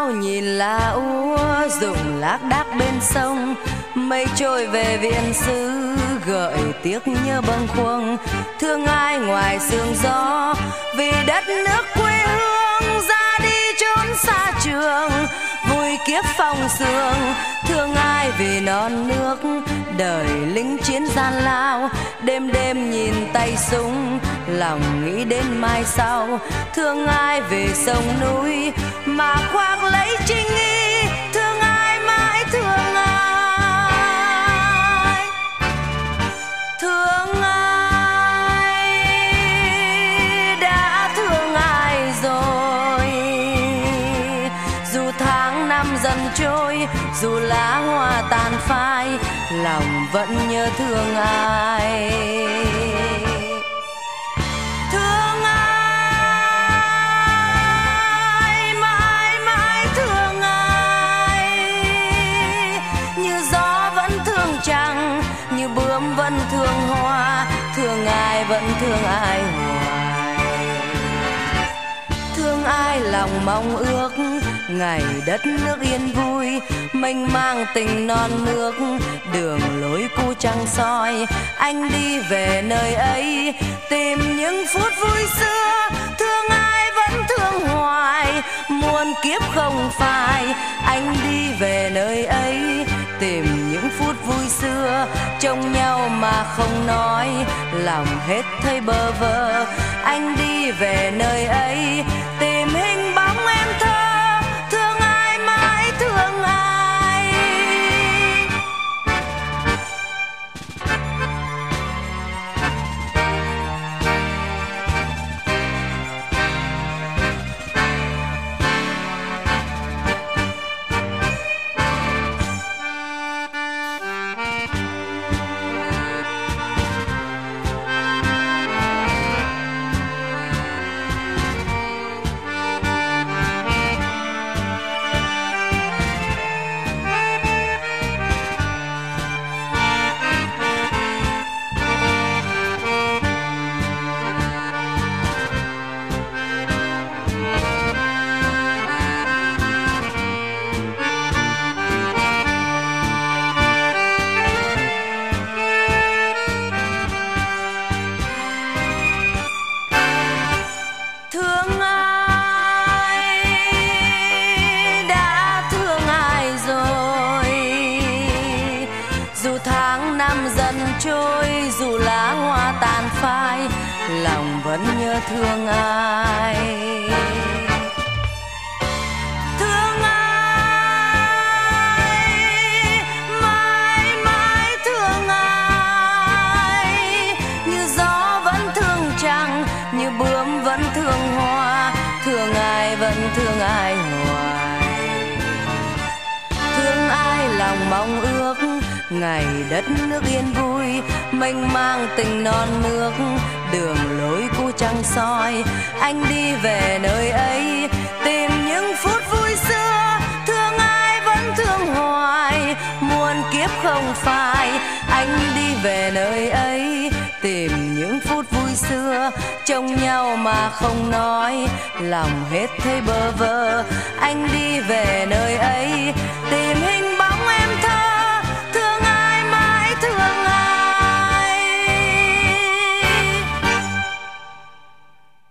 nhìn lá úa rụng lác đác bên sông, mây trôi về viện xứ gợi tiếc nhớ bâng khuâng. Thương ai ngoài sương gió vì đất nước quê hương, ra đi trốn xa trường vui kiếp phong sương. Thương ai vì non nước đời lính chiến gian lao, đêm đêm nhìn tay súng lòng nghĩ đến mai sau. Thương ai về sông núi mà khoác lấy chinh nghi, thương ai mãi thương ai, thương ai đã thương ai rồi. Dù tháng năm dần trôi, dù lá hoa tàn phai, lòng vẫn nhớ thương ai. Thương ai, mãi mãi thương ai, như gió vẫn thương trăng, như bướm vẫn thương hoa, thương ai vẫn thương ai hoài. Thương ai lòng mong ước ngày đất nước yên vui, mênh mang tình non nước, đường lối cũ trăng soi. Anh đi về nơi ấy tìm những phút vui xưa, thương ai vẫn thương hoài, muôn kiếp không phai. Anh đi về nơi ấy tìm những phút vui xưa, trông nhau mà không nói, lòng hết thấy bơ vơ. Anh đi về nơi ấy tìm hình bóng em thơ, thương ai mãi thương ai. Dù lá hoa tàn phai, lòng vẫn nhớ thương ai. Thương ai, mãi mãi thương ai, như gió vẫn thương trăng, như bướm vẫn thương hoa, thương ai vẫn thương ai hoài. Thương ai lòng mong ước ngày đất nước yên vui, mênh mang tình non nước, đường lối cũ trăng soi. Anh đi về nơi ấy tìm những phút vui xưa, thương ai vẫn thương hoài, muôn kiếp không phai. Anh đi về nơi ấy tìm những phút vui xưa, trông nhau mà không nói, lòng hết thấy bơ vơ. Anh đi về nơi ấy tìm